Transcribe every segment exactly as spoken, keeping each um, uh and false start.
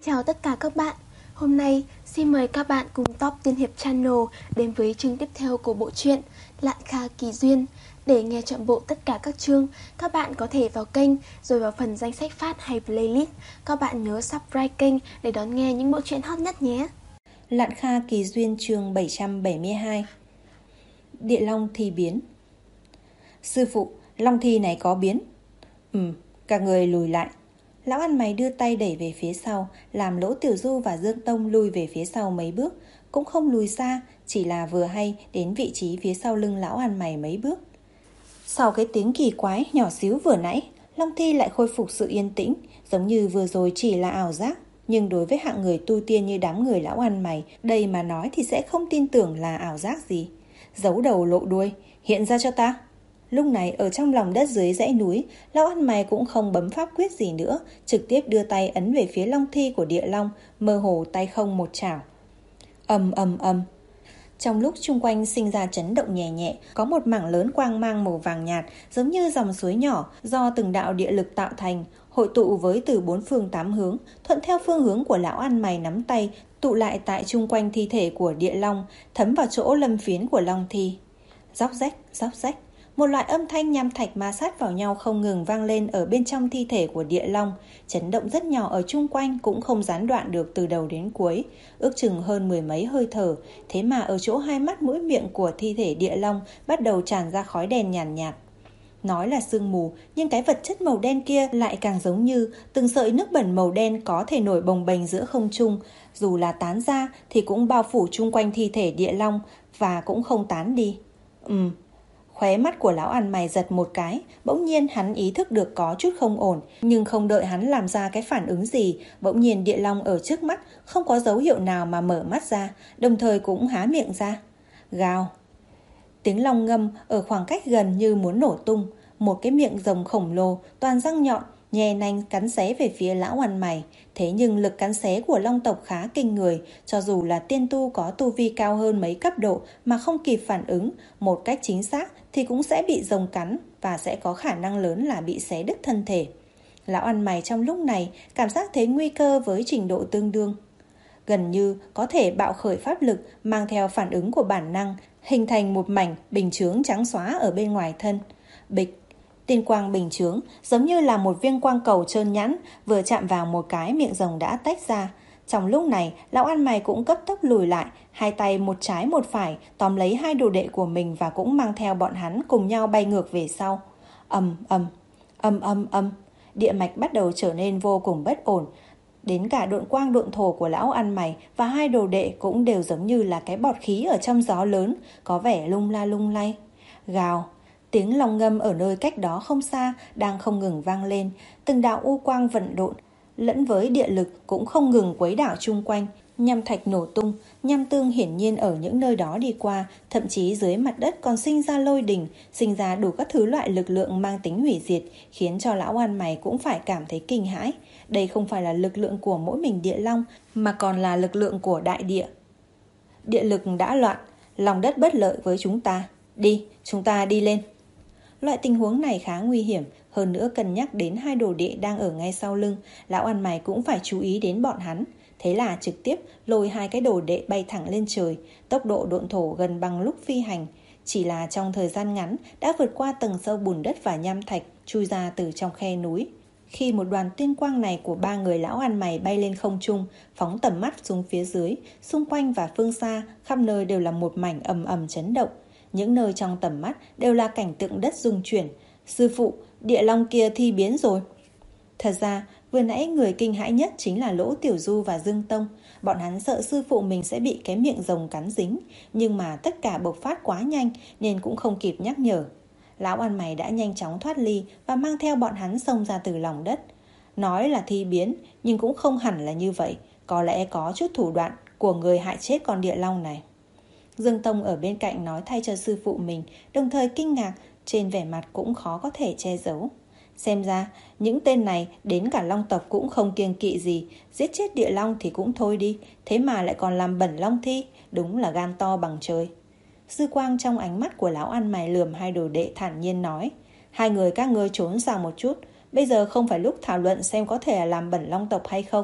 Chào tất cả các bạn. Hôm nay xin mời các bạn cùng Top Tiên Hiệp Channel đến với chương tiếp theo của bộ truyện Lạn Kha Kỳ Duyên. Để nghe trọn bộ tất cả các chương, các bạn có thể vào kênh rồi vào phần danh sách phát hay playlist. Các bạn nhớ subscribe kênh để đón nghe những bộ truyện hot nhất nhé. Lạn Kha Kỳ Duyên chương bảy trăm bảy mươi hai. Địa Long thi biến. Sư phụ, Long thi này có biến. Ừ, các người lùi lại. Lão ăn mày đưa tay đẩy về phía sau, làm Lỗ Tiểu Du và Dương Tông lùi về phía sau mấy bước. Cũng không lùi xa, chỉ là vừa hay đến vị trí phía sau lưng lão ăn mày mấy bước. Sau cái tiếng kỳ quái nhỏ xíu vừa nãy, Long thi lại khôi phục sự yên tĩnh, giống như vừa rồi chỉ là ảo giác. Nhưng đối với hạng người tu tiên như đám người lão ăn mày, đây mà nói thì sẽ không tin tưởng là ảo giác gì. Giấu đầu lộ đuôi, hiện ra cho ta. Lúc này ở trong lòng đất dưới dãy núi, lão ăn mày cũng không bấm pháp quyết gì nữa, trực tiếp đưa tay ấn về phía long thi của địa long, mơ hồ tay không một chảo. Ầm ầm ầm. Trong lúc chung quanh sinh ra chấn động nhẹ nhẹ, có một mảng lớn quang mang màu vàng nhạt, giống như dòng suối nhỏ do từng đạo địa lực tạo thành, hội tụ với từ bốn phương tám hướng, thuận theo phương hướng của lão ăn mày nắm tay, tụ lại tại chung quanh thi thể của địa long, thấm vào chỗ lâm phiến của long thi. Róc rách, róc rách. Một loại âm thanh nham thạch ma sát vào nhau không ngừng vang lên ở bên trong thi thể của địa long, chấn động rất nhỏ ở chung quanh cũng không gián đoạn được từ đầu đến cuối, ước chừng hơn mười mấy hơi thở, thế mà ở chỗ hai mắt mũi miệng của thi thể địa long bắt đầu tràn ra khói đen nhàn nhạt, nhạt. Nói là sương mù, nhưng cái vật chất màu đen kia lại càng giống như từng sợi nước bẩn màu đen có thể nổi bồng bềnh giữa không trung, dù là tán ra thì cũng bao phủ chung quanh thi thể địa long và cũng không tán đi. Ừm. Khóe mắt của lão ăn mày giật một cái, bỗng nhiên hắn ý thức được có chút không ổn, nhưng không đợi hắn làm ra cái phản ứng gì, bỗng nhiên địa long ở trước mắt không có dấu hiệu nào mà mở mắt ra, đồng thời cũng há miệng ra. Gào. Tiếng long ngâm ở khoảng cách gần như muốn nổ tung, một cái miệng rồng khổng lồ, toàn răng nhọn, nhè nanh cắn xé về phía lão ăn mày. Thế nhưng lực cắn xé của long tộc khá kinh người, cho dù là tiên tu có tu vi cao hơn mấy cấp độ mà không kịp phản ứng một cách chính xác thì cũng sẽ bị rồng cắn và sẽ có khả năng lớn là bị xé đứt thân thể. Lão ăn mày trong lúc này cảm giác thấy nguy cơ với trình độ tương đương. Gần như có thể bạo khởi pháp lực mang theo phản ứng của bản năng, hình thành một mảnh bình chướng trắng xóa ở bên ngoài thân. Bịch. Tiên quang bình chướng giống như là một viên quang cầu trơn nhẵn, vừa chạm vào một cái miệng rồng đã tách ra. Trong lúc này, lão ăn mày cũng cấp tốc lùi lại, hai tay một trái một phải tóm lấy hai đồ đệ của mình và cũng mang theo bọn hắn cùng nhau bay ngược về sau. Ầm ầm, ầm ầm ầm, địa mạch bắt đầu trở nên vô cùng bất ổn. Đến cả độn quang độn thổ của lão ăn mày và hai đồ đệ cũng đều giống như là cái bọt khí ở trong gió lớn, có vẻ lung la lung lay. Gào. Tiếng long ngâm ở nơi cách đó không xa đang không ngừng vang lên, từng đạo u quang vận độn lẫn với địa lực cũng không ngừng quấy đảo chung quanh. Nham thạch nổ tung, nham tương hiển nhiên ở những nơi đó đi qua, thậm chí dưới mặt đất còn sinh ra lôi đình, sinh ra đủ các thứ loại lực lượng mang tính hủy diệt, khiến cho lão ăn mày cũng phải cảm thấy kinh hãi. Đây không phải là lực lượng của mỗi mình địa long, mà còn là lực lượng của đại địa. Địa lực đã loạn, lòng đất bất lợi với chúng ta. Đi, chúng ta đi lên. Loại tình huống này khá nguy hiểm, hơn nữa cân nhắc đến hai đồ đệ đang ở ngay sau lưng, lão ăn mày cũng phải chú ý đến bọn hắn. Thế là trực tiếp lôi hai cái đồ đệ bay thẳng lên trời, tốc độ độn thổ gần bằng lúc phi hành. Chỉ là trong thời gian ngắn đã vượt qua tầng sâu bùn đất và nham thạch, chui ra từ trong khe núi. Khi một đoàn tiên quang này của ba người lão ăn mày bay lên không trung, phóng tầm mắt xuống phía dưới, xung quanh và phương xa, khắp nơi đều là một mảnh ầm ầm chấn động. Những nơi trong tầm mắt đều là cảnh tượng đất rung chuyển. Sư phụ, địa long kia thi biến rồi. Thật ra, vừa nãy người kinh hãi nhất chính là Lỗ Tiểu Du và Dương Tông. Bọn hắn sợ sư phụ mình sẽ bị cái miệng rồng cắn dính, nhưng mà tất cả bộc phát quá nhanh nên cũng không kịp nhắc nhở. Lão ăn mày đã nhanh chóng thoát ly và mang theo bọn hắn xông ra từ lòng đất. Nói là thi biến, nhưng cũng không hẳn là như vậy. Có lẽ có chút thủ đoạn của người hại chết con địa long này. Dương Tông ở bên cạnh nói thay cho sư phụ mình, đồng thời kinh ngạc, trên vẻ mặt cũng khó có thể che giấu. Xem ra, những tên này đến cả long tộc cũng không kiêng kỵ gì, giết chết địa long thì cũng thôi đi, thế mà lại còn làm bẩn long thi, đúng là gan to bằng trời. Dư quang trong ánh mắt của lão ăn mày lườm hai đồ đệ thản nhiên nói, hai người các ngươi trốn sang một chút, bây giờ không phải lúc thảo luận xem có thể làm bẩn long tộc hay không.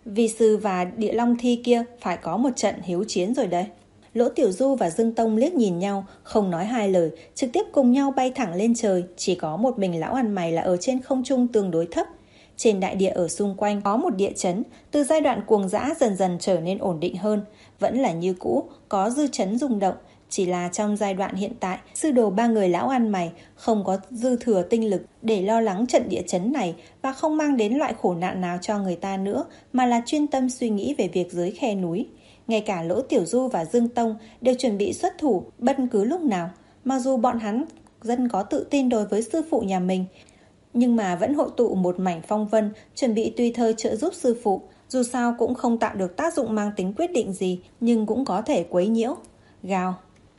Vi sư và địa long thi kia phải có một trận hiếu chiến rồi đấy. Lỗ Tiểu Du và Dương Tông liếc nhìn nhau, không nói hai lời, trực tiếp cùng nhau bay thẳng lên trời. Chỉ có một mình lão ăn mày là ở trên không trung tương đối thấp. Trên đại địa ở xung quanh có một địa chấn, từ giai đoạn cuồng dã dần dần trở nên ổn định hơn. Vẫn là như cũ, có dư chấn rung động. Chỉ là trong giai đoạn hiện tại, sư đồ ba người lão ăn mày không có dư thừa tinh lực để lo lắng trận địa chấn này và không mang đến loại khổ nạn nào cho người ta nữa, mà là chuyên tâm suy nghĩ về việc dưới khe núi. Ngay cả Lỗ Tiểu Du và Dương Tông đều chuẩn bị xuất thủ bất cứ lúc nào. Mặc dù bọn hắn rất có tự tin đối với sư phụ nhà mình, nhưng mà vẫn hội tụ một mảnh phong vân, chuẩn bị tùy thời trợ giúp sư phụ. Dù sao cũng không tạo được tác dụng mang tính quyết định gì, nhưng cũng có thể quấy nhiễu. Gào.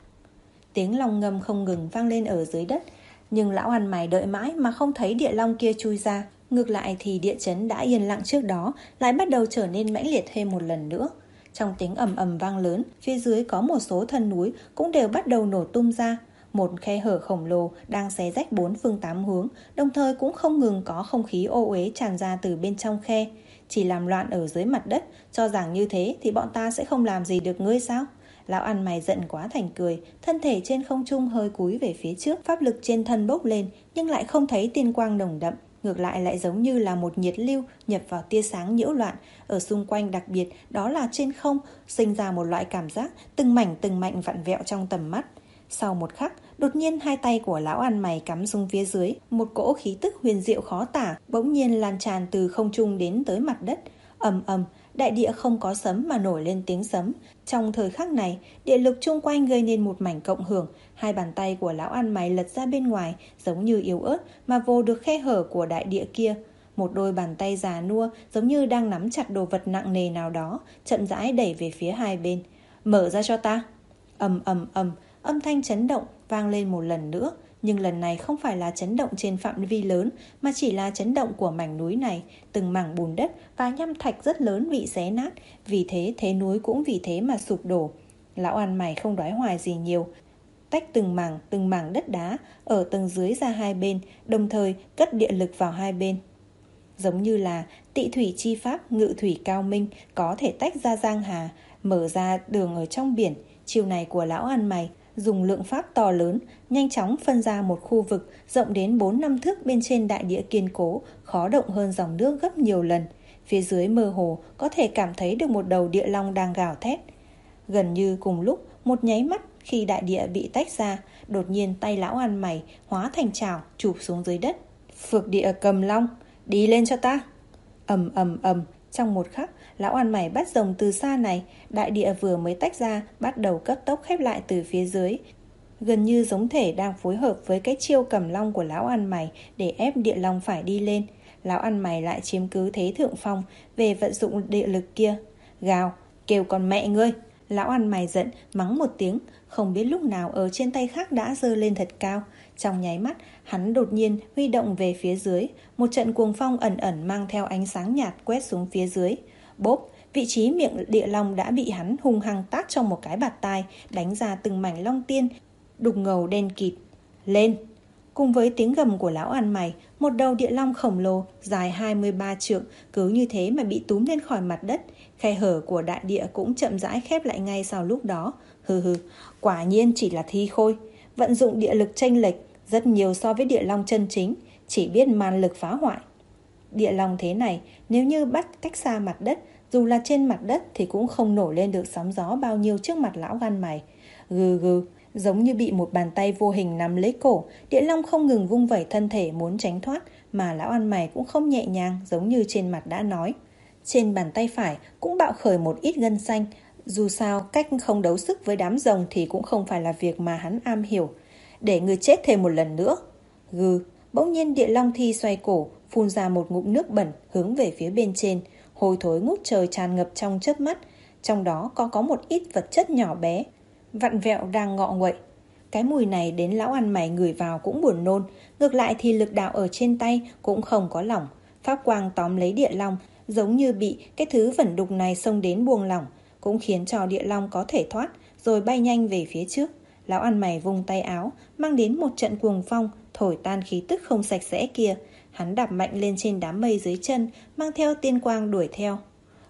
Tiếng long ngâm không ngừng vang lên ở dưới đất, nhưng lão ăn mày đợi mãi mà không thấy địa long kia chui ra. Ngược lại thì địa chấn đã yên lặng trước đó lại bắt đầu trở nên mãnh liệt thêm một lần nữa. Trong tiếng ầm ầm vang lớn, phía dưới có một số thân núi cũng đều bắt đầu nổ tung ra. Một khe hở khổng lồ đang xé rách bốn phương tám hướng, đồng thời cũng không ngừng có không khí ô uế tràn ra từ bên trong khe. Chỉ làm loạn ở dưới mặt đất, cho rằng như thế thì bọn ta sẽ không làm gì được ngươi sao? Lão ăn mày giận quá thành cười, thân thể trên không trung hơi cúi về phía trước, pháp lực trên thân bốc lên nhưng lại không thấy tiên quang nồng đậm. Ngược lại lại giống như là một nhiệt lưu nhập vào tia sáng nhiễu loạn. Ở xung quanh đặc biệt đó là trên không sinh ra một loại cảm giác từng mảnh từng mảnh vặn vẹo trong tầm mắt. Sau một khắc, đột nhiên hai tay của lão ăn mày cắm xuống phía dưới, một cỗ khí tức huyền diệu khó tả bỗng nhiên lan tràn từ không trung đến tới mặt đất. Ầm ầm, đại địa không có sấm mà nổi lên tiếng sấm. Trong thời khắc này, địa lực chung quanh gây nên một mảnh cộng hưởng. Hai bàn tay của lão ăn mày lật ra bên ngoài, giống như yếu ớt mà vô được khe hở của đại địa kia. Một đôi bàn tay già nua giống như đang nắm chặt đồ vật nặng nề nào đó, chậm rãi đẩy về phía hai bên. Mở ra cho ta. Ầm ầm ầm, âm thanh chấn động vang lên một lần nữa. Nhưng lần này không phải là chấn động trên phạm vi lớn, mà chỉ là chấn động của mảnh núi này. Từng mảng bùn đất và nham thạch rất lớn bị xé nát, vì thế thế núi cũng vì thế mà sụp đổ. Lão ăn mày không đoái hoài gì nhiều, tách từng mảng từng mảng đất đá ở tầng dưới ra hai bên, đồng thời cất địa lực vào hai bên. Giống như là tị thủy chi pháp ngự thủy cao minh, có thể tách ra giang hà, mở ra đường ở trong biển. Chiều này của lão ăn mày dùng lượng pháp to lớn, nhanh chóng phân ra một khu vực rộng đến bốn năm thước bên trên đại địa kiên cố, khó động hơn dòng nước gấp nhiều lần. Phía dưới mơ hồ có thể cảm thấy được một đầu địa long đang gào thét. Gần như cùng lúc, một nháy mắt khi đại địa bị tách ra, đột nhiên tay lão ăn mày hóa thành chảo chụp xuống dưới đất. Phược địa cầm long, đi lên cho ta. Ầm ầm ầm, trong một khắc, lão ăn mày bắt rồng từ xa này, đại địa vừa mới tách ra bắt đầu cấp tốc khép lại từ phía dưới, gần như giống thể đang phối hợp với cái chiêu cầm long của lão ăn mày để ép địa long phải đi lên. Lão ăn mày lại chiếm cứ thế thượng phong về vận dụng địa lực kia. Gào, kêu con mẹ ngươi. Lão ăn mày giận mắng một tiếng, không biết lúc nào ở trên tay khác đã giơ lên thật cao. Trong nháy mắt, hắn đột nhiên huy động về phía dưới, một trận cuồng phong ẩn ẩn mang theo ánh sáng nhạt quét xuống phía dưới. Bốp, vị trí miệng địa long đã bị hắn hung hăng tát trong một cái bạt tai, đánh ra từng mảnh long tiên đục ngầu đen kịt. Lên! Cùng với tiếng gầm của lão ăn mày, một đầu địa long khổng lồ dài hai mươi ba trượng cứ như thế mà bị túm lên khỏi mặt đất. Khe hở của đại địa cũng chậm rãi khép lại ngay sau lúc đó. Hừ hừ, quả nhiên chỉ là thi khôi. Vận dụng địa lực chênh lệch rất nhiều so với địa long chân chính, chỉ biết man lực phá hoại. Địa long thế này, nếu như bắt cách xa mặt đất, dù là trên mặt đất thì cũng không nổi lên được sóng gió bao nhiêu trước mặt lão ăn mày. Gừ gừ, giống như bị một bàn tay vô hình nắm lấy cổ, địa long không ngừng vung vẩy thân thể muốn tránh thoát, mà lão ăn mày cũng không nhẹ nhàng giống như trên mặt đã nói. Trên bàn tay phải cũng bạo khởi một ít gân xanh, dù sao cách không đấu sức với đám rồng thì cũng không phải là việc mà hắn am hiểu. Để người chết thêm một lần nữa. Gừ, bỗng nhiên địa long thi xoay cổ, phun ra một ngụm nước bẩn hướng về phía bên trên, hôi thối ngút trời tràn ngập trong chớp mắt, trong đó có có một ít vật chất nhỏ bé vặn vẹo đang ngọ nguậy. Cái mùi này đến lão ăn mày ngửi vào cũng buồn nôn. Ngược lại thì lực đạo ở trên tay cũng không có lỏng, pháp quang tóm lấy địa long giống như bị cái thứ vẩn đục này xông đến buông lỏng, cũng khiến cho địa long có thể thoát rồi bay nhanh về phía trước. Lão ăn mày vung tay áo, mang đến một trận cuồng phong thổi tan khí tức không sạch sẽ kia. Hắn đạp mạnh lên trên đám mây dưới chân, mang theo tiên quang đuổi theo.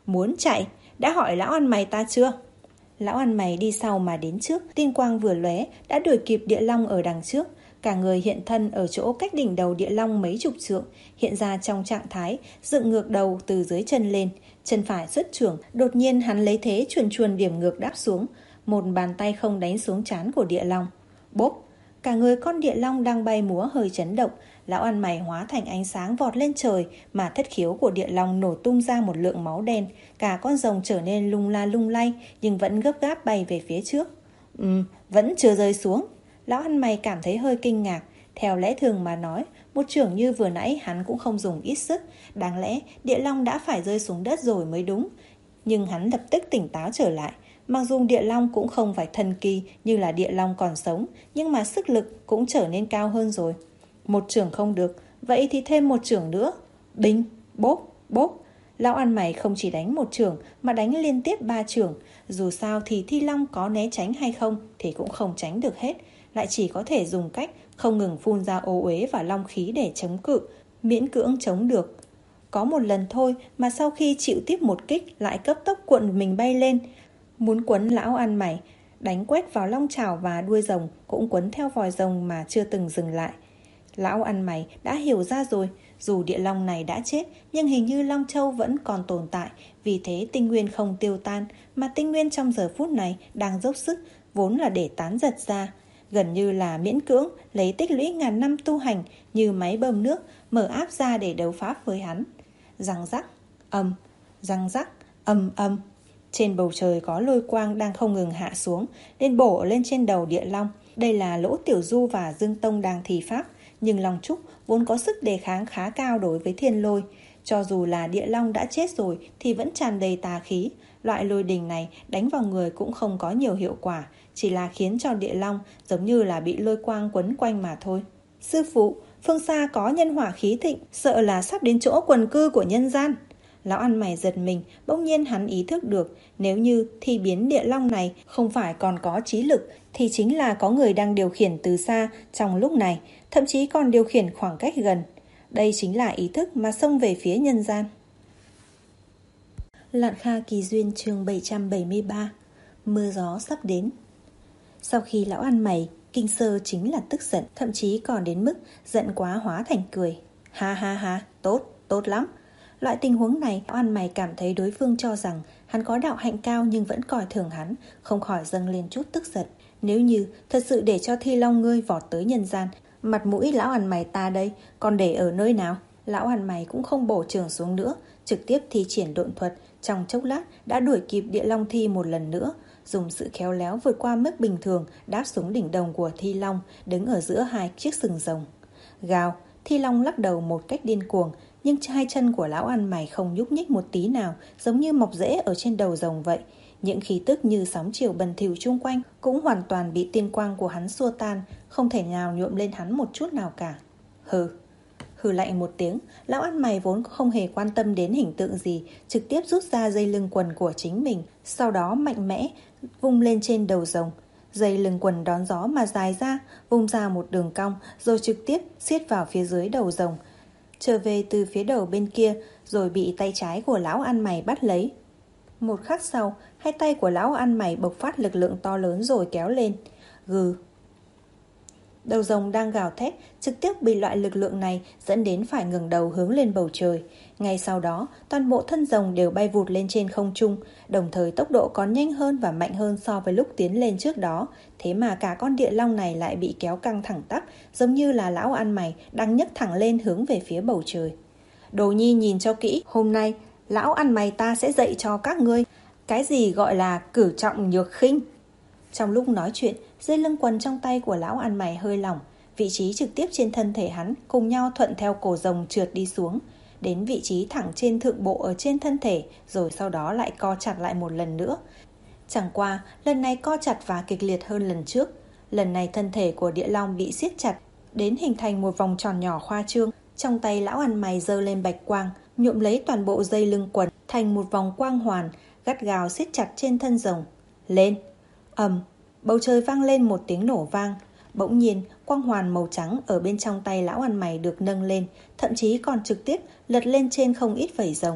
Muốn chạy, đã hỏi lão ăn mày ta chưa? Lão ăn mày đi sau mà đến trước, tiên quang vừa lóe đã đuổi kịp địa long ở đằng trước. Cả người hiện thân ở chỗ cách đỉnh đầu địa long mấy chục trượng, hiện ra trong trạng thái dựng ngược đầu từ dưới chân lên. Chân phải xuất chưởng, đột nhiên hắn lấy thế chuồn chuồn điểm ngược đáp xuống. Một bàn tay không đánh xuống trán của địa long. Bốp! Cả người con địa long đang bay múa hơi chấn động. Lão ăn mày hóa thành ánh sáng vọt lên trời, mà thất khiếu của địa long nổ tung ra một lượng máu đen. Cả con rồng trở nên lung la lung lay, nhưng vẫn gấp gáp bay về phía trước. Ừm, vẫn chưa rơi xuống. Lão ăn mày cảm thấy hơi kinh ngạc. Theo lẽ thường mà nói, một chưởng như vừa nãy hắn cũng không dùng ít sức. Đáng lẽ địa long đã phải rơi xuống đất rồi mới đúng. Nhưng hắn lập tức tỉnh táo trở lại. Mặc dù địa long cũng không phải thần kỳ như là địa long còn sống, nhưng mà sức lực cũng trở nên cao hơn rồi. Một chưởng không được, vậy thì thêm một chưởng nữa. Binh, bốp, bốp. Lão ăn mày không chỉ đánh một chưởng mà đánh liên tiếp ba chưởng. Dù sao thì thi long có né tránh hay không thì cũng không tránh được hết, lại chỉ có thể dùng cách không ngừng phun ra ô uế và long khí để chống cự, miễn cưỡng chống được. Có một lần thôi mà sau khi chịu tiếp một kích lại cấp tốc cuộn mình bay lên, muốn quấn lão ăn mày, đánh quét vào long chảo và đuôi rồng, cũng quấn theo vòi rồng mà chưa từng dừng lại. Lão ăn mày đã hiểu ra rồi, dù địa long này đã chết nhưng hình như Long Châu vẫn còn tồn tại, vì thế tinh nguyên không tiêu tan, mà tinh nguyên trong giờ phút này đang dốc sức, vốn là để tán giật ra, gần như là miễn cưỡng lấy tích lũy ngàn năm tu hành như máy bơm nước mở áp ra để đấu pháp với hắn. Răng rắc, ầm, răng rắc, ầm ầm. Trên bầu trời có lôi quang đang không ngừng hạ xuống, nên bổ lên trên đầu địa long. Đây là Lỗ Tiểu Du và Dương Tông đang thi pháp, nhưng Long Trúc vốn có sức đề kháng khá cao đối với thiên lôi. Cho dù là địa long đã chết rồi thì vẫn tràn đầy tà khí. Loại lôi đình này đánh vào người cũng không có nhiều hiệu quả, chỉ là khiến cho địa long giống như là bị lôi quang quấn quanh mà thôi. Sư phụ, phương xa có nhân hỏa khí thịnh, sợ là sắp đến chỗ quần cư của nhân gian. Lão ăn mày giật mình, bỗng nhiên hắn ý thức được, nếu như thi biến địa long này không phải còn có trí lực thì chính là có người đang điều khiển từ xa trong lúc này, thậm chí còn điều khiển khoảng cách gần. Đây chính là ý thức mà xông về phía nhân gian. Lạn Kha Kỳ Duyên chương bảy trăm bảy mươi ba. Mưa gió sắp đến. Sau khi lão ăn mày, kinh sơ chính là tức giận, thậm chí còn đến mức giận quá hóa thành cười. Ha ha ha, tốt, tốt lắm. Loại tình huống này, lão ăn mày cảm thấy đối phương cho rằng hắn có đạo hạnh cao nhưng vẫn coi thường hắn, không khỏi dâng lên chút tức giận. Nếu như thật sự để cho Thi Long ngươi vọt tới nhân gian, mặt mũi lão ăn mày ta đây còn để ở nơi nào? Lão ăn mày cũng không bổ trường xuống nữa, trực tiếp thi triển độn thuật, trong chốc lát đã đuổi kịp địa long thi một lần nữa, dùng sự khéo léo vượt qua mức bình thường đáp xuống đỉnh đầu của Thi Long, đứng ở giữa hai chiếc sừng rồng. Gào, Thi Long lắc đầu một cách điên cuồng, nhưng hai chân của lão ăn mày không nhúc nhích một tí nào, giống như mọc rễ ở trên đầu rồng vậy. Những khí tức như sóng chiều bần thỉu chung quanh cũng hoàn toàn bị tiên quang của hắn xua tan, không thể nào nhuộm lên hắn một chút nào cả. Hừ, hừ lạnh một tiếng, lão ăn mày vốn không hề quan tâm đến hình tượng gì, trực tiếp rút ra dây lưng quần của chính mình, sau đó mạnh mẽ vung lên trên đầu rồng. Dây lưng quần đón gió mà dài ra, vung ra một đường cong, rồi trực tiếp siết vào phía dưới đầu rồng, trở về từ phía đầu bên kia, rồi bị tay trái của lão ăn mày bắt lấy. Một khắc sau, hai tay của lão ăn mày bộc phát lực lượng to lớn rồi kéo lên. Gừ. Đầu rồng đang gào thét, trực tiếp bị loại lực lượng này dẫn đến phải ngẩng đầu hướng lên bầu trời. Ngay sau đó, toàn bộ thân rồng đều bay vụt lên trên không trung, đồng thời tốc độ còn nhanh hơn và mạnh hơn so với lúc tiến lên trước đó. Thế mà cả con địa long này lại bị kéo căng thẳng tắp, giống như là lão ăn mày đang nhấc thẳng lên hướng về phía bầu trời. Đồ Nhi nhìn cho kỹ, hôm nay lão ăn mày ta sẽ dạy cho các ngươi cái gì gọi là cử trọng nhược khinh. Trong lúc nói chuyện, dây lưng quần trong tay của lão ăn mày hơi lỏng, vị trí trực tiếp trên thân thể hắn cùng nhau thuận theo cổ rồng trượt đi xuống, đến vị trí thẳng trên thượng bộ ở trên thân thể, rồi sau đó lại co chặt lại một lần nữa. Chẳng qua, lần này co chặt và kịch liệt hơn lần trước. Lần này thân thể của địa long bị siết chặt, đến hình thành một vòng tròn nhỏ khoa trương. Trong tay lão ăn mày giơ lên bạch quang, nhuộm lấy toàn bộ dây lưng quần thành một vòng quang hoàn, gắt gao siết chặt trên thân rồng. Lên! Ầm! Bầu trời vang lên một tiếng nổ vang. Bỗng nhiên, quang hoàn màu trắng ở bên trong tay lão ăn mày được nâng lên, thậm chí còn trực tiếp lật lên trên không ít vảy rồng.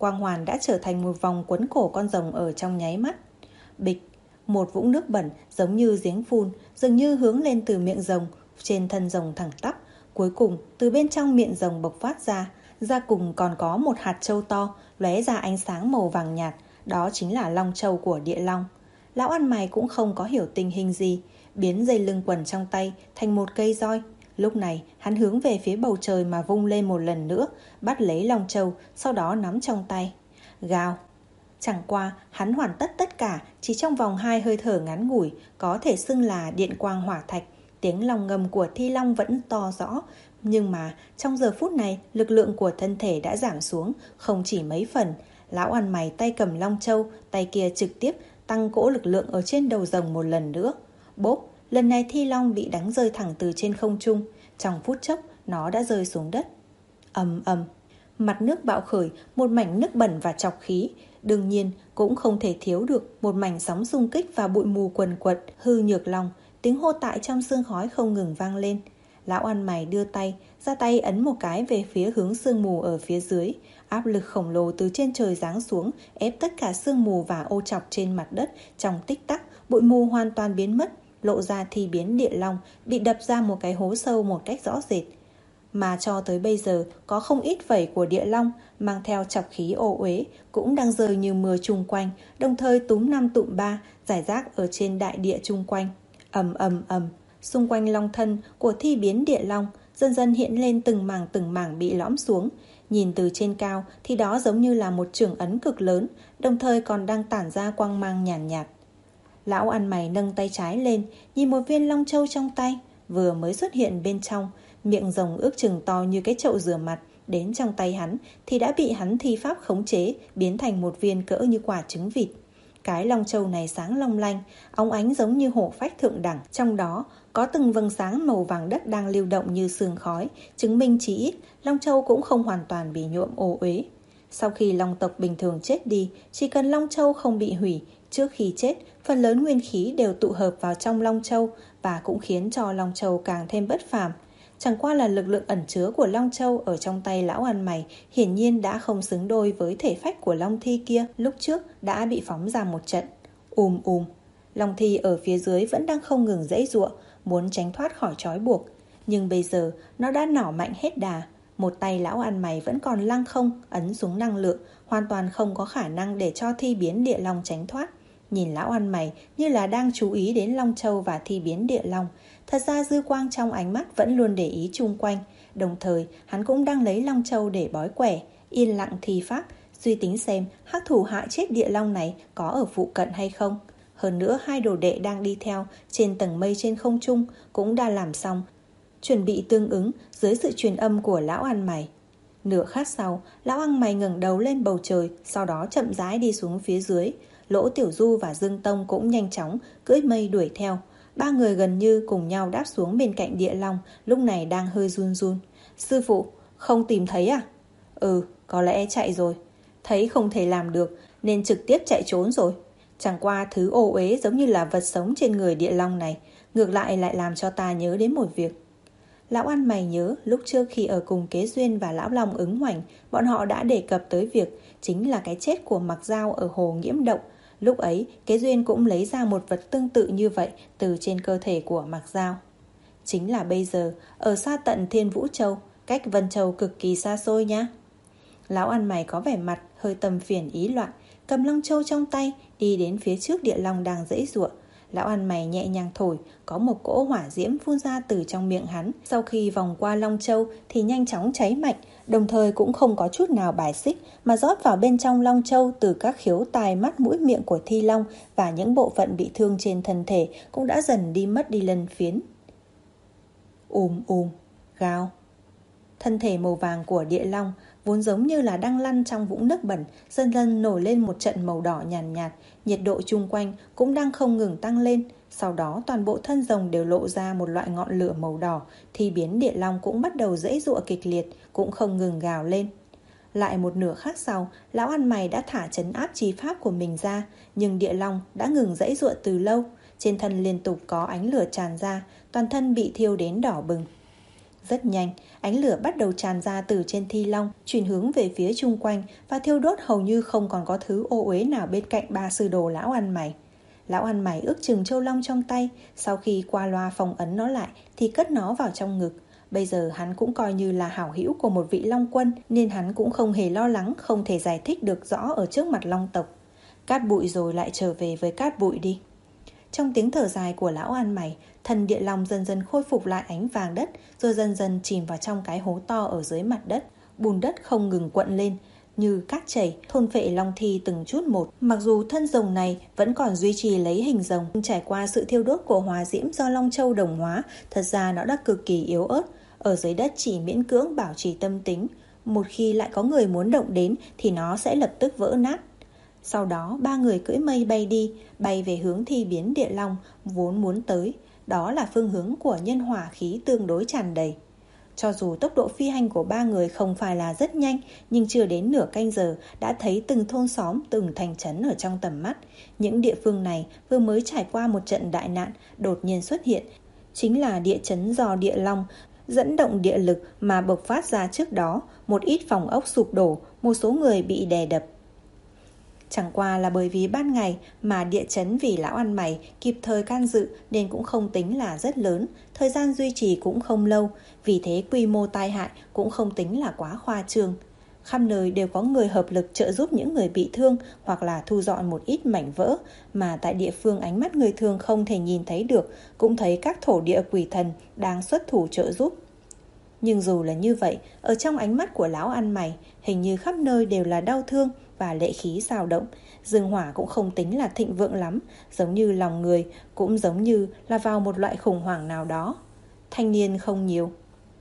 quang hoàn đã trở thành một vòng quấn cổ con rồng ở trong nháy mắt. Bịch, một vũng nước bẩn giống như giếng phun, dường như hướng lên từ miệng rồng, trên thân rồng thẳng tắp. Cuối cùng, từ bên trong miệng rồng bộc phát ra, ra cùng còn có một hạt châu to, lóe ra ánh sáng màu vàng nhạt, đó chính là long châu của địa long. Lão ăn mày cũng không có hiểu tình hình gì, biến dây lưng quần trong tay thành một cây roi. Lúc này, hắn hướng về phía bầu trời mà vung lên một lần nữa, bắt lấy long châu, sau đó nắm trong tay. Gào! Chẳng qua, hắn hoàn tất tất cả chỉ trong vòng hai hơi thở ngắn ngủi, có thể xưng là điện quang hỏa thạch. Tiếng long ngầm của Thi Long vẫn to rõ, nhưng mà trong giờ phút này, lực lượng của thân thể đã giảm xuống, không chỉ mấy phần. Lão ăn mày tay cầm long châu, tay kia trực tiếp tăng cỗ lực lượng ở trên đầu rồng một lần nữa. Bốp! Lần này Thi Long bị đánh rơi thẳng từ trên không trung. Trong phút chốc, nó đã rơi xuống đất. Ầm ầm, mặt nước bạo khởi, một mảnh nước bẩn và trọc khí. Đương nhiên, cũng không thể thiếu được một mảnh sóng xung kích và bụi mù quần quật. Hư Nhược Long, tiếng hô tại trong sương khói không ngừng vang lên. Lão ăn mày đưa tay, ra tay ấn một cái về phía hướng sương mù ở phía dưới. Áp lực khổng lồ từ trên trời giáng xuống, ép tất cả sương mù và ô trọc trên mặt đất. Trong tích tắc, bụi mù hoàn toàn biến mất, lộ ra Thi Biến Địa Long bị đập ra một cái hố sâu một cách rõ rệt. Mà cho tới bây giờ, có không ít vảy của địa long mang theo chọc khí ô uế cũng đang rơi như mưa chung quanh, đồng thời túm năm tụm ba rải rác ở trên đại địa chung quanh. Ầm ầm ầm, xung quanh long thân của Thi Biến Địa Long dần dần hiện lên từng mảng từng mảng bị lõm xuống. Nhìn từ trên cao thì đó giống như là một chưởng ấn cực lớn, đồng thời còn đang tản ra quang mang nhàn nhạt, nhạt. Lão ăn mày nâng tay trái lên, nhìn một viên long châu trong tay, vừa mới xuất hiện bên trong. Miệng rồng ước chừng to như cái chậu rửa mặt, đến trong tay hắn thì đã bị hắn thi pháp khống chế, biến thành một viên cỡ như quả trứng vịt. Cái long châu này sáng long lanh, óng ánh giống như hổ phách thượng đẳng, trong đó có từng vầng sáng màu vàng đất đang lưu động như sương khói, chứng minh chí ít long châu cũng không hoàn toàn bị nhuộm ô uế. Sau khi long tộc bình thường chết đi, chỉ cần long châu không bị hủy, trước khi chết, phần lớn nguyên khí đều tụ hợp vào trong long châu và cũng khiến cho long châu càng thêm bất phàm. Chẳng qua là lực lượng ẩn chứa của long châu ở trong tay lão ăn mày hiển nhiên đã không xứng đôi với thể phách của long thi kia, lúc trước đã bị phóng ra một trận. Ùm ùm, long thi ở phía dưới vẫn đang không ngừng giãy giụa, muốn tránh thoát khỏi trói buộc. Nhưng bây giờ nó đã nỏ mạnh hết đà. Một tay lão ăn mày vẫn còn lăng không ấn xuống năng lượng, hoàn toàn không có khả năng để cho Thi Biến Địa Long tránh thoát. Nhìn lão ăn mày như là đang chú ý đến long châu và Thi Biến Địa Long. Thật ra dư quang trong ánh mắt vẫn luôn để ý chung quanh. Đồng thời hắn cũng đang lấy long châu để bói quẻ, yên lặng thi pháp, suy tính xem hắc thủ hại chết địa long này có ở phụ cận hay không. Hơn nữa hai đồ đệ đang đi theo trên tầng mây trên không trung cũng đã làm xong, chuẩn bị tương ứng dưới sự truyền âm của lão ăn mày. Nửa khắc sau, lão ăn mày ngẩng đầu lên bầu trời, sau đó chậm rãi đi xuống phía dưới. Lỗ Tiểu Du và Dương Tông cũng nhanh chóng cưỡi mây đuổi theo. Ba người gần như cùng nhau đáp xuống bên cạnh địa long, lúc này đang hơi run run. Sư phụ, không tìm thấy à? Ừ, có lẽ chạy rồi. Thấy không thể làm được nên trực tiếp chạy trốn rồi. Chẳng qua thứ ô uế giống như là vật sống trên người địa long này, ngược lại lại làm cho ta nhớ đến một việc. Lão ăn mày nhớ lúc trước khi ở cùng Kế Duyên và lão long ứng hoành, bọn họ đã đề cập tới việc chính là cái chết của Mặc Dao ở hồ Nghiễm Động. Lúc ấy, Kế Duyên cũng lấy ra một vật tương tự như vậy từ trên cơ thể của Mặc Dao. Chính là bây giờ, ở xa tận Thiên Vũ Châu, cách Vân Châu cực kỳ xa xôi nhá. Lão ăn mày có vẻ mặt hơi tâm phiền ý loạn, cầm long châu trong tay, đi đến phía trước địa long đang giãy giụa. Lão ăn mày nhẹ nhàng thổi, có một cỗ hỏa diễm phun ra từ trong miệng hắn. Sau khi vòng qua long châu thì nhanh chóng cháy mạnh, đồng thời cũng không có chút nào bài xích mà rót vào bên trong long châu từ các khiếu tai mắt mũi miệng của Thi Long, và những bộ phận bị thương trên thân thể cũng đã dần đi mất đi lân phiến. Ùm ùm, gào. Thân thể màu vàng của địa long vốn giống như là đang lăn trong vũng nước bẩn, dần dần nổi lên một trận màu đỏ nhàn nhạt, nhạt, nhiệt độ chung quanh cũng đang không ngừng tăng lên. Sau đó toàn bộ thân rồng đều lộ ra một loại ngọn lửa màu đỏ, Thi Biến Địa Long cũng bắt đầu giãy giụa kịch liệt, cũng không ngừng gào lên. Lại một nửa khác sau, lão ăn mày đã thả trấn áp chi pháp của mình ra, nhưng địa long đã ngừng giãy giụa từ lâu, trên thân liên tục có ánh lửa tràn ra, toàn thân bị thiêu đến đỏ bừng. Rất nhanh, ánh lửa bắt đầu tràn ra từ trên thi long, chuyển hướng về phía chung quanh và thiêu đốt hầu như không còn có thứ ô uế nào bên cạnh ba sư đồ lão ăn mày. Lão ăn mày ước chừng châu long trong tay, sau khi qua loa phong ấn nó lại thì cất nó vào trong ngực. Bây giờ hắn cũng coi như là hảo hữu của một vị long quân, nên hắn cũng không hề lo lắng không thể giải thích được rõ ở trước mặt long tộc. Cát bụi rồi lại trở về với cát bụi đi. Trong tiếng thở dài của lão ăn mày, thần địa long dần dần khôi phục lại ánh vàng đất, rồi dần dần chìm vào trong cái hố to ở dưới mặt đất. Bùn đất không ngừng quặn lên như cát chảy, thôn phệ long thi từng chút một. Mặc dù thân rồng này vẫn còn duy trì lấy hình rồng, nhưng trải qua sự thiêu đốt của hỏa diễm do long châu đồng hóa, thật ra nó đã cực kỳ yếu ớt. Ở dưới đất chỉ miễn cưỡng bảo trì tâm tính, một khi lại có người muốn động đến thì nó sẽ lập tức vỡ nát. Sau đó ba người cưỡi mây bay đi, bay về hướng thi biến địa long vốn muốn tới. Đó là phương hướng của nhân hỏa khí tương đối tràn đầy. Cho dù tốc độ phi hành của ba người không phải là rất nhanh, nhưng chưa đến nửa canh giờ đã thấy từng thôn xóm, từng thành trấn ở trong tầm mắt. Những địa phương này vừa mới trải qua một trận đại nạn đột nhiên xuất hiện, chính là địa chấn do địa long dẫn động địa lực mà bộc phát ra trước đó. Một ít phòng ốc sụp đổ, một số người bị đè đập. Chẳng qua là bởi vì ban ngày mà địa chấn vì lão ăn mày kịp thời can dự nên cũng không tính là rất lớn, thời gian duy trì cũng không lâu, vì thế quy mô tai hại cũng không tính là quá khoa trương. Khắp nơi đều có người hợp lực trợ giúp những người bị thương hoặc là thu dọn một ít mảnh vỡ mà tại địa phương ánh mắt người thường không thể nhìn thấy được, cũng thấy các thổ địa quỷ thần đang xuất thủ trợ giúp. Nhưng dù là như vậy, ở trong ánh mắt của lão ăn mày, hình như khắp nơi đều là đau thương và lệ khí dao động. Dương hỏa cũng không tính là thịnh vượng lắm, giống như lòng người, cũng giống như là vào một loại khủng hoảng nào đó. Thanh niên không nhiều.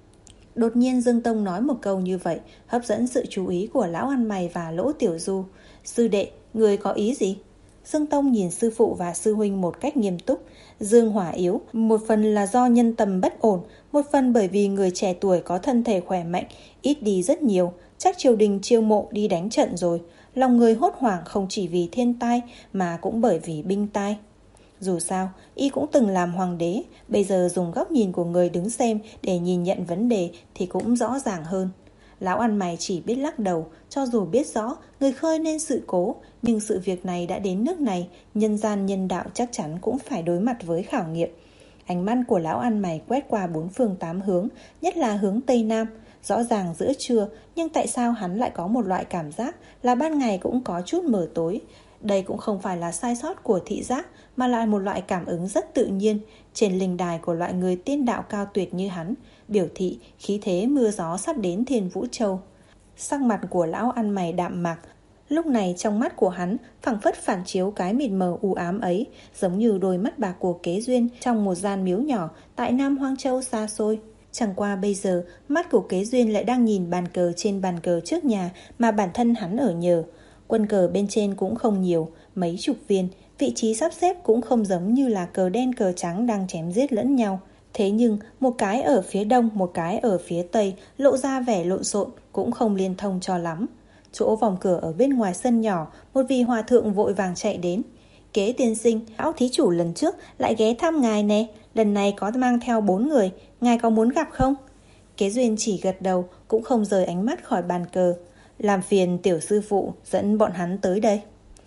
Đột nhiên Dương Tông nói một câu như vậy, hấp dẫn sự chú ý của lão ăn mày và Lỗ Tiểu Du. Sư đệ, người có ý gì? Dương Tông nhìn sư phụ và sư huynh một cách nghiêm túc. Dương hỏa yếu, một phần là do nhân tâm bất ổn, một phần bởi vì người trẻ tuổi có thân thể khỏe mạnh, ít đi rất nhiều, chắc triều đình chiêu mộ đi đánh trận rồi. Lòng người hốt hoảng không chỉ vì thiên tai mà cũng bởi vì binh tai. Dù sao, y cũng từng làm hoàng đế, bây giờ dùng góc nhìn của người đứng xem để nhìn nhận vấn đề thì cũng rõ ràng hơn. Lão ăn mày chỉ biết lắc đầu, cho dù biết rõ người khơi nên sự cố, nhưng sự việc này đã đến nước này, nhân gian nhân đạo chắc chắn cũng phải đối mặt với khảo nghiệm. Ánh mắt của lão ăn mày quét qua bốn phương tám hướng, nhất là hướng Tây Nam. Rõ ràng giữa trưa, nhưng tại sao hắn lại có một loại cảm giác là ban ngày cũng có chút mờ tối. Đây cũng không phải là sai sót của thị giác, mà là một loại cảm ứng rất tự nhiên trên linh đài của loại người tiên đạo cao tuyệt như hắn, biểu thị khí thế mưa gió sắp đến Thiên Vũ Châu. Sắc mặt của lão ăn mày đạm mạc, lúc này trong mắt của hắn phảng phất phản chiếu cái mịt mờ u ám ấy, giống như đôi mắt bạc của Kế Duyên trong một gian miếu nhỏ tại Nam Hoang Châu xa xôi. Chẳng qua bây giờ mắt của Kế Duyên lại đang nhìn bàn cờ trên bàn cờ trước nhà mà bản thân hắn ở nhờ. Quân cờ bên trên cũng không nhiều, mấy chục viên, vị trí sắp xếp cũng không giống như là cờ đen cờ trắng đang chém giết lẫn nhau. Thế nhưng một cái ở phía đông, một cái ở phía tây lộ ra vẻ lộn xộn, cũng không liên thông cho lắm. Chỗ vòng cửa ở bên ngoài sân nhỏ, một vị hòa thượng vội vàng chạy đến. Kế tiên sinh, lão thí chủ lần trước lại ghé thăm ngài nè, lần này có mang theo bốn người, ngài có muốn gặp không? Kế Duyên chỉ gật đầu, cũng không rời ánh mắt khỏi bàn cờ. Làm phiền tiểu sư phụ dẫn bọn hắn tới đây.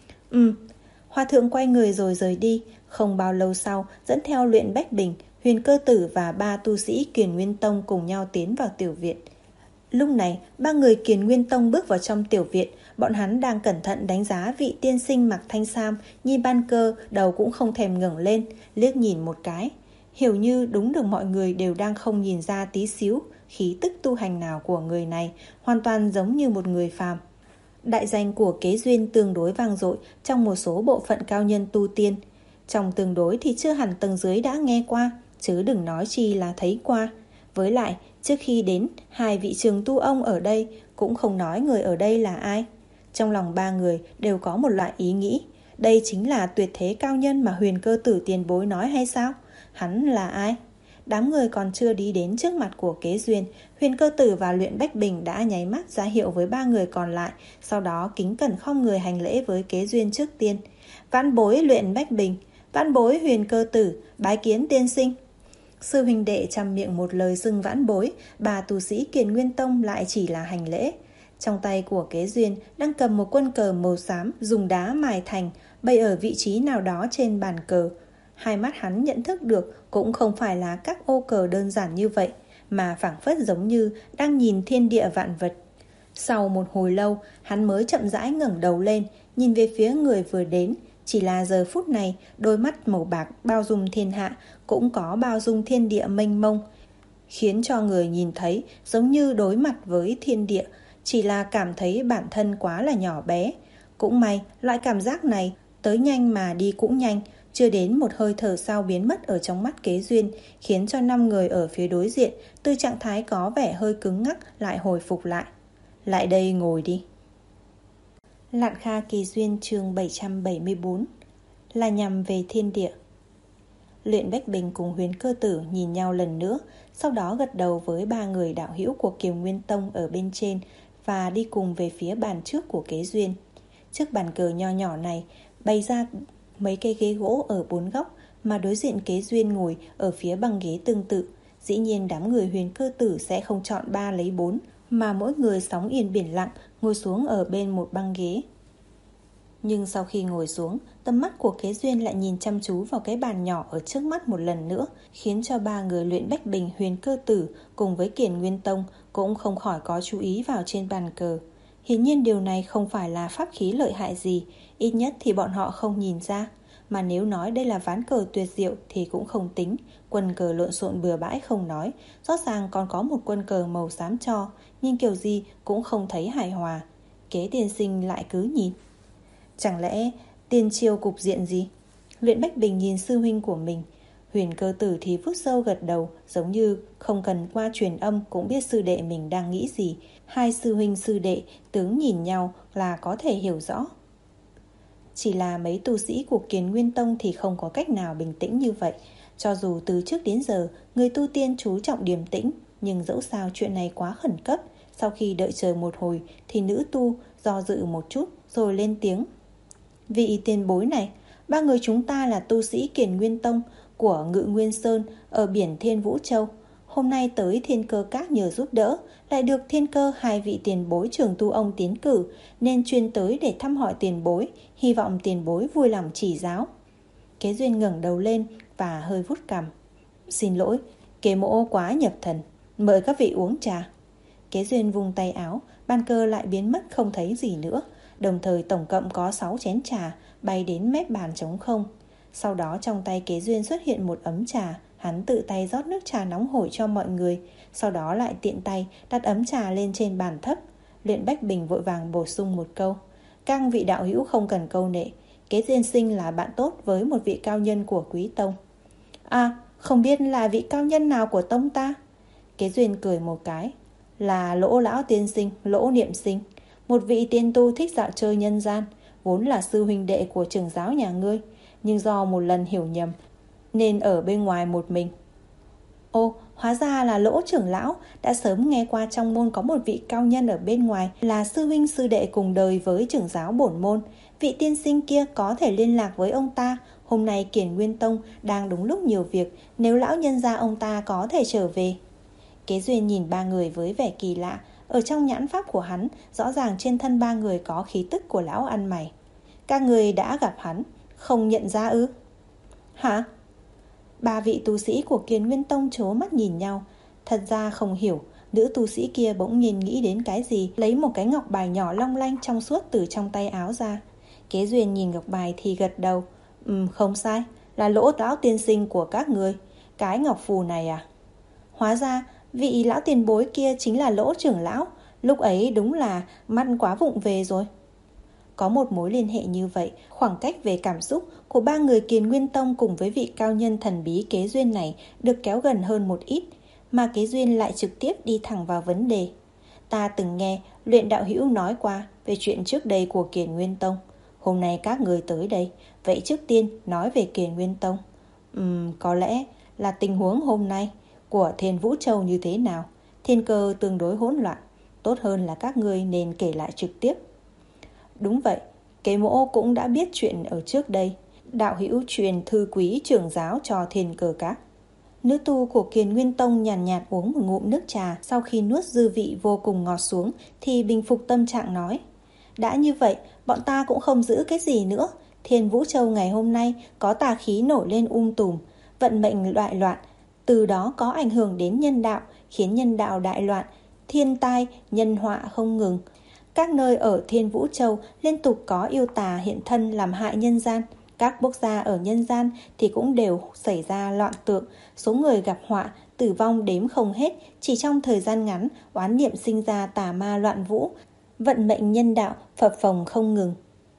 Ừ. Hòa thượng quay người rồi rời đi. Không bao lâu sau, dẫn theo Luyện Bách Bình, Huyền Cơ Tử và ba tu sĩ Kiền Nguyên Tông cùng nhau tiến vào tiểu viện. Lúc này, ba người Kiền Nguyên Tông bước vào trong tiểu viện. Bọn hắn đang cẩn thận đánh giá vị tiên sinh mặc thanh sam, nhìn ban cơ, đầu cũng không thèm ngẩng lên, liếc nhìn một cái. Hiểu như đúng được mọi người đều đang không nhìn ra tí xíu khí tức tu hành nào của người này, hoàn toàn giống như một người phàm. Đại danh của Kế Duyên tương đối vang dội trong một số bộ phận cao nhân tu tiên. Trong tương đối thì chưa hẳn tầng dưới đã nghe qua, chứ đừng nói chi là thấy qua. Với lại, trước khi đến, hai vị trường tu ông ở đây cũng không nói người ở đây là ai. Trong lòng ba người đều có một loại ý nghĩ, đây chính là tuyệt thế cao nhân mà Huyền Cơ Tử tiền bối nói hay sao? Hắn là ai? Đám người còn chưa đi đến trước mặt của Kế Duyên, Huyền Cơ Tử và Luyện Bách Bình đã nháy mắt ra hiệu với ba người còn lại, sau đó kính cẩn khom người hành lễ với Kế Duyên trước tiên. Vãn bối Luyện Bách Bình, vãn bối Huyền Cơ Tử, bái kiến tiên sinh. Sư huynh đệ trăm miệng một lời xưng vãn bối, bà tu sĩ Kiền Nguyên Tông lại chỉ là hành lễ. Trong tay của Kế Duyên đang cầm một quân cờ màu xám dùng đá mài thành, bày ở vị trí nào đó trên bàn cờ. Hai mắt hắn nhận thức được cũng không phải là các ô cờ đơn giản như vậy, mà phảng phất giống như đang nhìn thiên địa vạn vật. Sau một hồi lâu, hắn mới chậm rãi ngẩng đầu lên, nhìn về phía người vừa đến. Chỉ là giờ phút này, đôi mắt màu bạc bao dung thiên hạ, cũng có bao dung thiên địa mênh mông, khiến cho người nhìn thấy giống như đối mặt với thiên địa, chỉ là cảm thấy bản thân quá là nhỏ bé. Cũng may, loại cảm giác này tới nhanh mà đi cũng nhanh, chưa đến một hơi thở sau biến mất ở trong mắt Kế Duyên, khiến cho năm người ở phía đối diện từ trạng thái có vẻ hơi cứng ngắc lại hồi phục lại. Lại đây ngồi đi. Lạn Kha Kỳ Duyên chương bảy trăm bảy mươi bốn. Là nhằm về thiên địa. Luyện Bách Bình cùng Huyền Cơ Tử nhìn nhau lần nữa, sau đó gật đầu với ba người đạo hữu của Kiều Nguyên Tông ở bên trên và đi cùng về phía bàn trước của Kế Duyên. Trước bàn cờ nho nhỏ này bày ra mấy cây ghế gỗ ở bốn góc, mà đối diện Kế Duyên ngồi ở phía băng ghế tương tự. Dĩ nhiên đám người Huyền Cơ Tử sẽ không chọn ba lấy bốn, mà mỗi người sóng yên biển lặng ngồi xuống ở bên một băng ghế. Nhưng sau khi ngồi xuống, tầm mắt của Kế Duyên lại nhìn chăm chú vào cái bàn nhỏ ở trước mắt một lần nữa, khiến cho ba người Luyện Bách Bình, Huyền Cơ Tử cùng với Kiền Nguyên Tông cũng không khỏi có chú ý vào trên bàn cờ. Hiển nhiên điều này không phải là pháp khí lợi hại gì, ít nhất thì bọn họ không nhìn ra. Mà nếu nói đây là ván cờ tuyệt diệu thì cũng không tính. Quân cờ lộn xộn bừa bãi không nói, rõ ràng còn có một quân cờ màu xám cho, nhưng kiểu gì cũng không thấy hài hòa. Kế tiên sinh lại cứ nhìn. Chẳng lẽ tiên triều cục diện gì? Luyện Bách Bình nhìn sư huynh của mình. Huyền Cơ Tử thì vuốt râu gật đầu, giống như không cần qua truyền âm cũng biết sư đệ mình đang nghĩ gì. Hai sư huynh sư đệ tướng nhìn nhau là có thể hiểu rõ. Chỉ là mấy tu sĩ của Kiền Nguyên Tông thì không có cách nào bình tĩnh như vậy. Cho dù từ trước đến giờ người tu tiên chú trọng điềm tĩnh, nhưng dẫu sao chuyện này quá khẩn cấp. Sau khi đợi chờ một hồi thì nữ tu do dự một chút rồi lên tiếng. Vị tiền bối này, ba người chúng ta là tu sĩ Kiền Nguyên Tông của Ngự Nguyên Sơn ở biển Thiên Vũ Châu. Hôm nay tới Thiên Cơ Các nhờ giúp đỡ, lại được Thiên Cơ hai vị tiền bối trưởng tu ông tiến cử, nên chuyên tới để thăm hỏi tiền bối, hy vọng tiền bối vui lòng chỉ giáo. Kế Duyên ngẩng đầu lên và hơi vuốt cằm. Xin lỗi, Kế mỗ quá nhập thần, mời các vị uống trà. Kế Duyên vung tay áo, bàn cờ lại biến mất không thấy gì nữa. Đồng thời tổng cộng có sáu chén trà bay đến mép bàn trống không. Sau đó trong tay Kế Duyên xuất hiện một ấm trà. Hắn tự tay rót nước trà nóng hổi cho mọi người, sau đó lại tiện tay đặt ấm trà lên trên bàn thấp. Luyện Bách Bình vội vàng bổ sung một câu. Các vị đạo hữu không cần câu nệ, Kế tiên sinh là bạn tốt với một vị cao nhân của Quý Tông. À, không biết là vị cao nhân nào của tông ta? Kế Duyên cười một cái. Là Lỗ lão tiên sinh, Lỗ Niệm Sinh, một vị tiên tu thích dạo chơi nhân gian, vốn là sư huynh đệ của trưởng giáo nhà ngươi, nhưng do một lần hiểu nhầm nên ở bên ngoài một mình. Ô, hóa ra là Lỗ trưởng lão. Đã sớm nghe qua trong môn có một vị cao nhân ở bên ngoài là sư huynh sư đệ cùng đời với trưởng giáo bổn môn. Vị tiên sinh kia có thể liên lạc với ông ta. Hôm nay Kiền Nguyên Tông đang đúng lúc nhiều việc, nếu lão nhân gia ông ta có thể trở về. Kế Duyên nhìn ba người với vẻ kỳ lạ. Ở trong nhãn pháp của hắn, rõ ràng trên thân ba người có khí tức của lão ăn mày. Các người đã gặp hắn, không nhận ra ư? Hả? Ba vị tu sĩ của Kiền Nguyên Tông trố mắt nhìn nhau. Thật ra không hiểu, nữ tu sĩ kia bỗng nhiên nghĩ đến cái gì, lấy một cái ngọc bài nhỏ long lanh trong suốt từ trong tay áo ra. Kế Duyên nhìn ngọc bài thì gật đầu. Ừm, không sai, là Lỗ lão tiên sinh của các người. Cái ngọc phù này à? Hóa ra vị lão tiền bối kia chính là Lỗ trưởng lão. Lúc ấy đúng là mắt quá vụng về rồi. Có một mối liên hệ như vậy, khoảng cách về cảm xúc của ba người Kiền Nguyên Tông cùng với vị cao nhân thần bí Kế Duyên này được kéo gần hơn một ít, mà Kế Duyên lại trực tiếp đi thẳng vào vấn đề. Ta từng nghe Luyện đạo hữu nói qua về chuyện trước đây của Kiền Nguyên Tông. Hôm nay các người tới đây, vậy trước tiên nói về Kiền Nguyên Tông. Ừm, có lẽ là tình huống hôm nay của Thiên Vũ Châu như thế nào. Thiên cơ tương đối hỗn loạn, tốt hơn là các ngươi nên kể lại trực tiếp. Đúng vậy, Kế mỗ cũng đã biết chuyện ở trước đây. Đạo hữu truyền thư quý trưởng giáo cho Thiên Cơ Các. Nữ tu của Kiền Nguyên Tông nhàn nhạt, nhạt uống một ngụm nước trà, sau khi nuốt dư vị vô cùng ngọt xuống thì bình phục tâm trạng nói: đã như vậy, bọn ta cũng không giữ cái gì nữa. Thiên Vũ Châu ngày hôm nay có tà khí nổi lên um tùm, vận mệnh đại loạn, từ đó có ảnh hưởng đến nhân đạo, khiến nhân đạo đại loạn, thiên tai, nhân họa không ngừng. Các nơi ở Thiên Vũ Châu liên tục có yêu tà hiện thân làm hại nhân gian. Các quốc gia ở nhân gian thì cũng đều xảy ra loạn tượng, số người gặp họa, tử vong đếm không hết. Chỉ trong thời gian ngắn, oán niệm sinh ra tà ma loạn vũ, vận mệnh nhân đạo phập phồng không ngừng.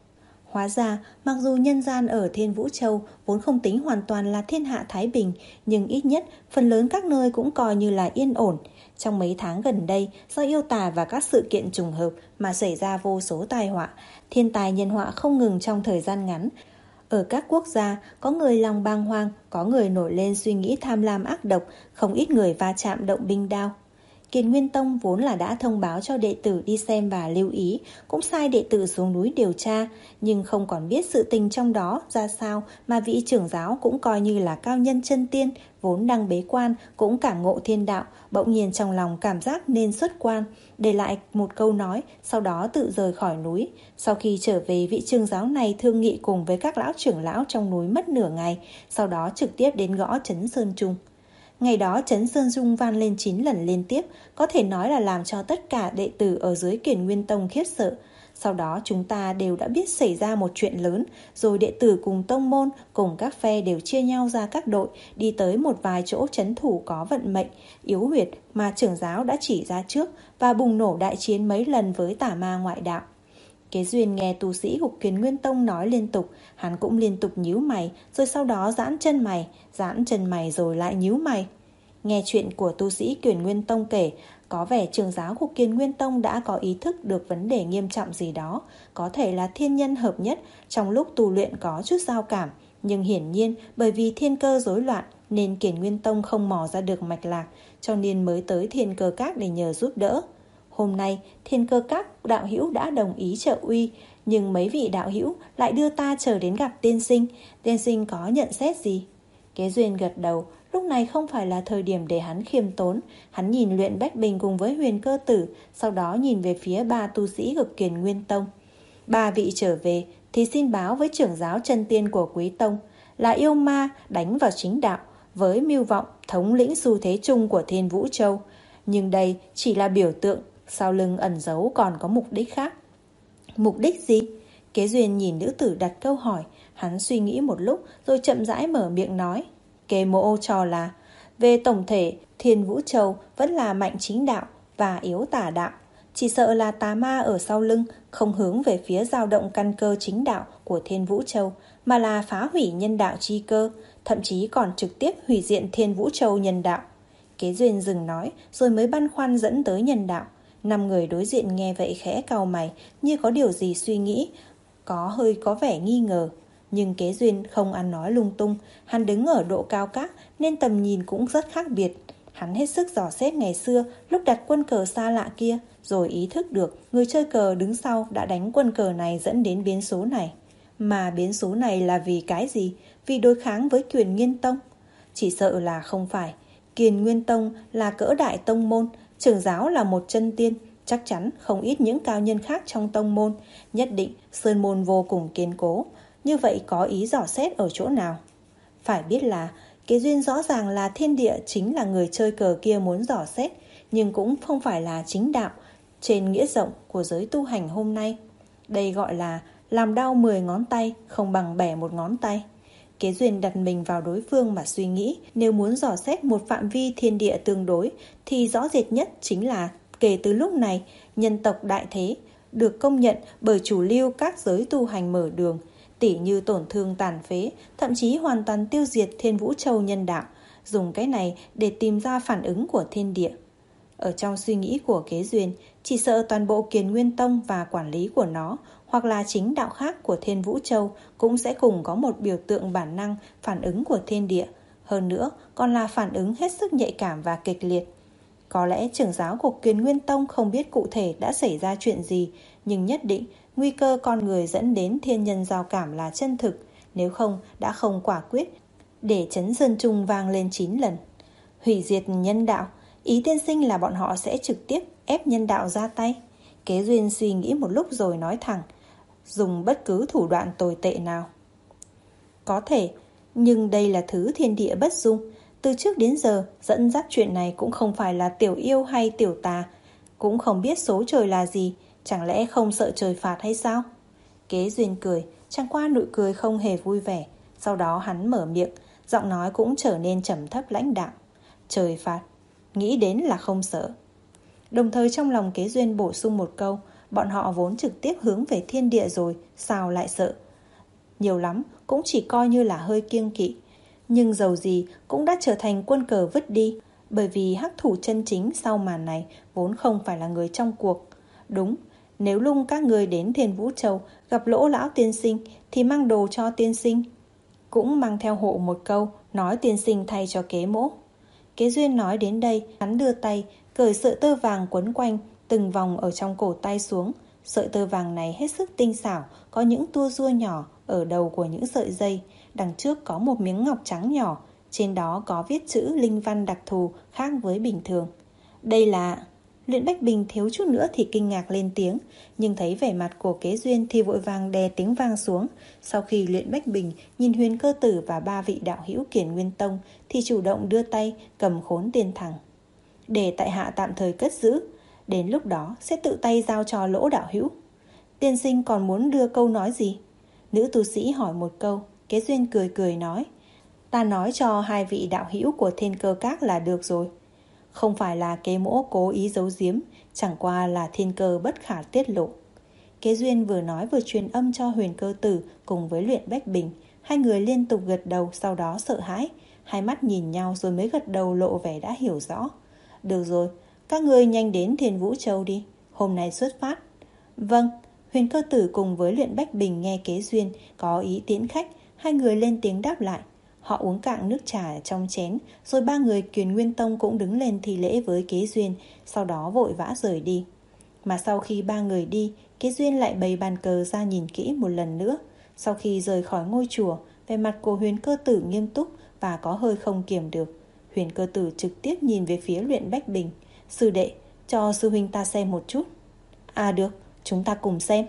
Hóa ra, mặc dù nhân gian ở Thiên Vũ Châu vốn không tính hoàn toàn là thiên hạ thái bình, nhưng ít nhất phần lớn các nơi cũng coi như là yên ổn. Trong mấy tháng gần đây, do yêu tà và các sự kiện trùng hợp mà xảy ra vô số tai họa, thiên tai nhân họa không ngừng trong thời gian ngắn. Ở các quốc gia, có người lòng bàng hoàng, có người nổi lên suy nghĩ tham lam ác độc, không ít người va chạm động binh đao. Kiền Nguyên Tông vốn là đã thông báo cho đệ tử đi xem và lưu ý, cũng sai đệ tử xuống núi điều tra, nhưng không còn biết sự tình trong đó ra sao mà vị trưởng giáo cũng coi như là cao nhân chân tiên, vốn đang bế quan, cũng cảm ngộ thiên đạo, bỗng nhiên trong lòng cảm giác nên xuất quan, để lại một câu nói, sau đó tự rời khỏi núi. Sau khi trở về, vị trưởng giáo này thương nghị cùng với các lão trưởng lão trong núi mất nửa ngày, sau đó trực tiếp đến gõ Trấn Sơn Trung. Ngày đó Trấn Sơn Trung vang lên chín lần liên tiếp, có thể nói là làm cho tất cả đệ tử ở dưới Kiền Nguyên Tông khiếp sợ. Sau đó chúng ta đều đã biết xảy ra một chuyện lớn, rồi đệ tử cùng tông môn, cùng các phe đều chia nhau ra các đội, đi tới một vài chỗ trấn thủ có vận mệnh, yếu huyệt mà trưởng giáo đã chỉ ra trước, và bùng nổ đại chiến mấy lần với tà ma ngoại đạo. Kế Duyên nghe tu sĩ của Kiền Nguyên Tông nói liên tục, hắn cũng liên tục nhíu mày, rồi sau đó giãn chân mày, giãn chân mày rồi lại nhíu mày. Nghe chuyện của tu sĩ Kiền Nguyên Tông kể, có vẻ trưởng giáo của Kiền Nguyên Tông đã có ý thức được vấn đề nghiêm trọng gì đó, có thể là thiên nhân hợp nhất, trong lúc tu luyện có chút giao cảm, nhưng hiển nhiên bởi vì thiên cơ rối loạn nên Kiền Nguyên Tông không mò ra được mạch lạc, cho nên mới tới Thiên Cơ Các để nhờ giúp đỡ. Hôm nay, Thiên Cơ Các đạo hữu đã đồng ý trợ uy, nhưng mấy vị đạo hữu lại đưa ta chờ đến gặp tiên sinh. Tiên sinh có nhận xét gì? Kế Duyên gật đầu, lúc này không phải là thời điểm để hắn khiêm tốn. Hắn nhìn Luyện Bách Bình cùng với Huyền Cơ Tử, sau đó nhìn về phía ba tu sĩ của Kiền Nguyên Tông. Ba vị trở về thì xin báo với trưởng giáo chân tiên của Quý Tông, là yêu ma đánh vào chính đạo, với mưu vọng thống lĩnh xu thế chung của Thiên Vũ Châu. Nhưng đây chỉ là biểu tượng, sau lưng ẩn giấu còn có mục đích khác. Mục đích gì? Kế Duyên nhìn nữ tử đặt câu hỏi. Hắn suy nghĩ một lúc rồi chậm rãi mở miệng nói. Kế mộ cho là về tổng thể, Thiên Vũ Châu vẫn là mạnh chính đạo và yếu tà đạo. Chỉ sợ là tà ma ở sau lưng không hướng về phía dao động căn cơ chính đạo của Thiên Vũ Châu, mà là phá hủy nhân đạo chi cơ, thậm chí còn trực tiếp hủy diện Thiên Vũ Châu nhân đạo. Kế Duyên dừng nói rồi mới băn khoăn dẫn tới nhân đạo. Năm người đối diện nghe vậy khẽ cau mày, như có điều gì suy nghĩ, có hơi có vẻ nghi ngờ. Nhưng Kế Duyên không ăn nói lung tung, hắn đứng ở độ cao các nên tầm nhìn cũng rất khác biệt. Hắn hết sức dò xét ngày xưa lúc đặt quân cờ xa lạ kia, rồi ý thức được người chơi cờ đứng sau đã đánh quân cờ này dẫn đến biến số này. Mà biến số này là vì cái gì? Vì đối kháng với Kiền Nguyên Tông? Chỉ sợ là không phải. Kiền Nguyên Tông là cỡ đại tông môn, trưởng giáo là một chân tiên, chắc chắn không ít những cao nhân khác trong tông môn, nhất định sơn môn vô cùng kiên cố. Như vậy có ý dò xét ở chỗ nào? Phải biết là Kế Duyên rõ ràng là thiên địa chính là người chơi cờ kia muốn dò xét, nhưng cũng không phải là chính đạo trên nghĩa rộng của giới tu hành hôm nay. Đây gọi là làm đau mười ngón tay không bằng bẻ một ngón tay. Kế Duyên đặt mình vào đối phương mà suy nghĩ, nếu muốn dò xét một phạm vi thiên địa tương đối thì rõ rệt nhất chính là kể từ lúc này nhân tộc đại thế được công nhận bởi chủ lưu các giới tu hành mở đường, tỉ như tổn thương tàn phế, thậm chí hoàn toàn tiêu diệt Thiên Vũ Châu nhân đạo, dùng cái này để tìm ra phản ứng của thiên địa. Ở trong suy nghĩ của Kế Duyên, chỉ sợ toàn bộ Kiền Nguyên Tông và quản lý của nó, hoặc là chính đạo khác của Thiên Vũ Châu cũng sẽ cùng có một biểu tượng bản năng phản ứng của thiên địa. Hơn nữa, còn là phản ứng hết sức nhạy cảm và kịch liệt. Có lẽ trưởng giáo của Kiền Nguyên Tông không biết cụ thể đã xảy ra chuyện gì, nhưng nhất định nguy cơ con người dẫn đến thiên nhân giao cảm là chân thực, nếu không đã không quả quyết để Trấn Sơn Trung vang lên chín lần. Hủy diệt nhân đạo, ý tiên sinh là bọn họ sẽ trực tiếp ép nhân đạo ra tay. Kế Duyên suy nghĩ một lúc rồi nói thẳng, dùng bất cứ thủ đoạn tồi tệ nào. Có thể, nhưng đây là thứ thiên địa bất dung. Từ trước đến giờ, dẫn dắt chuyện này cũng không phải là tiểu yêu hay tiểu tà, cũng không biết số trời là gì, chẳng lẽ không sợ trời phạt hay sao? Kế Duyên cười, chẳng qua nụ cười không hề vui vẻ. Sau đó hắn mở miệng, giọng nói cũng trở nên trầm thấp lãnh đạm. Trời phạt, nghĩ đến là không sợ. Đồng thời trong lòng Kế Duyên bổ sung một câu, bọn họ vốn trực tiếp hướng về thiên địa rồi, sao lại sợ? Nhiều lắm cũng chỉ coi như là hơi kiêng kỵ. Nhưng dầu gì cũng đã trở thành quân cờ vứt đi, bởi vì hắc thủ chân chính sau màn này vốn không phải là người trong cuộc. Đúng, nếu lung các người đến Thiên Vũ Châu gặp Lỗ lão tiên sinh thì mang đồ cho tiên sinh, cũng mang theo hộ một câu, nói tiên sinh thay cho Kế Mỗ. Kế Duyên nói đến đây, hắn đưa tay cởi sợi tơ vàng quấn quanh từng vòng ở trong cổ tay xuống. Sợi tơ vàng này hết sức tinh xảo, có những tua rua nhỏ ở đầu của những sợi dây. Đằng trước có một miếng ngọc trắng nhỏ, trên đó có viết chữ linh văn đặc thù khác với bình thường. Đây là... Luyện Bách Bình thiếu chút nữa thì kinh ngạc lên tiếng, nhưng thấy vẻ mặt của Kế Duyên thì vội vàng đè tiếng vang xuống. Sau khi Luyện Bách Bình nhìn Huyền Cơ Tử và ba vị đạo hữu Kiền Nguyên Tông thì chủ động đưa tay cầm khốn tiền thẳng. Để tại hạ tạm thời cất giữ, đến lúc đó sẽ tự tay giao cho Lỗ đạo hữu. Tiên sinh còn muốn đưa câu nói gì? Nữ tu sĩ hỏi một câu. Kế Duyên cười cười nói, ta nói cho hai vị đạo hữu của Thiên Cơ Các là được rồi. Không phải là Kế Mỗ cố ý giấu giếm, chẳng qua là thiên cơ bất khả tiết lộ. Kế Duyên vừa nói vừa truyền âm cho Huyền Cơ Tử cùng với Luyện Bách Bình. Hai người liên tục gật đầu, sau đó sợ hãi, hai mắt nhìn nhau rồi mới gật đầu lộ vẻ đã hiểu rõ. Được rồi, các ngươi nhanh đến Thiên Vũ Châu đi, hôm nay xuất phát. Vâng. Huyền Cơ Tử cùng với Luyện Bách Bình nghe Kế Duyên có ý tiễn khách, hai người lên tiếng đáp lại. Họ uống cạn nước trà trong chén, rồi ba người Kiền Nguyên Tông cũng đứng lên thi lễ với Kế Duyên, sau đó vội vã rời đi. Mà sau khi ba người đi, Kế Duyên lại bày bàn cờ ra nhìn kỹ một lần nữa. Sau khi rời khỏi ngôi chùa, vẻ mặt của Huyền Cơ Tử nghiêm túc và có hơi không kiềm được. Huyền Cơ Tử trực tiếp nhìn về phía Luyện Bách Bình. Sư đệ, cho sư huynh ta xem một chút. À được, chúng ta cùng xem.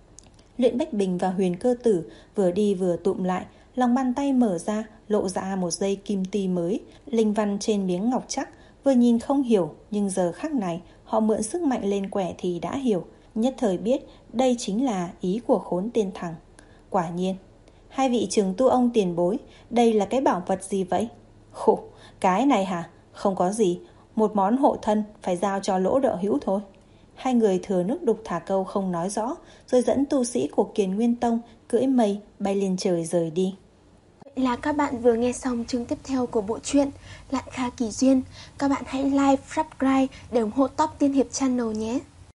Luyện Bách Bình và Huyền Cơ Tử vừa đi vừa tụm lại, lòng bàn tay mở ra, lộ ra một dây kim ti mới, linh văn trên miếng ngọc chắc. Vừa nhìn không hiểu, nhưng giờ khắc này họ mượn sức mạnh lên quẻ thì đã hiểu, nhất thời biết đây chính là ý của Khốn Tiên Thằng. Quả nhiên, hai vị trường tu ông tiền bối, đây là cái bảo vật gì vậy? Khổ, cái này hả? Không có gì, một món hộ thân phải giao cho Lỗ đạo hữu thôi. Hai người thừa nước đục thả câu không nói rõ, rồi dẫn tu sĩ của Kiền Nguyên Tông cưỡi mây bay lên trời rời đi. Vậy là các bạn vừa nghe xong chương tiếp theo của bộ truyện Lạn Kha Kỳ Duyên. Các bạn hãy like, subscribe để ủng hộ Top Tiên Hiệp Channel nhé.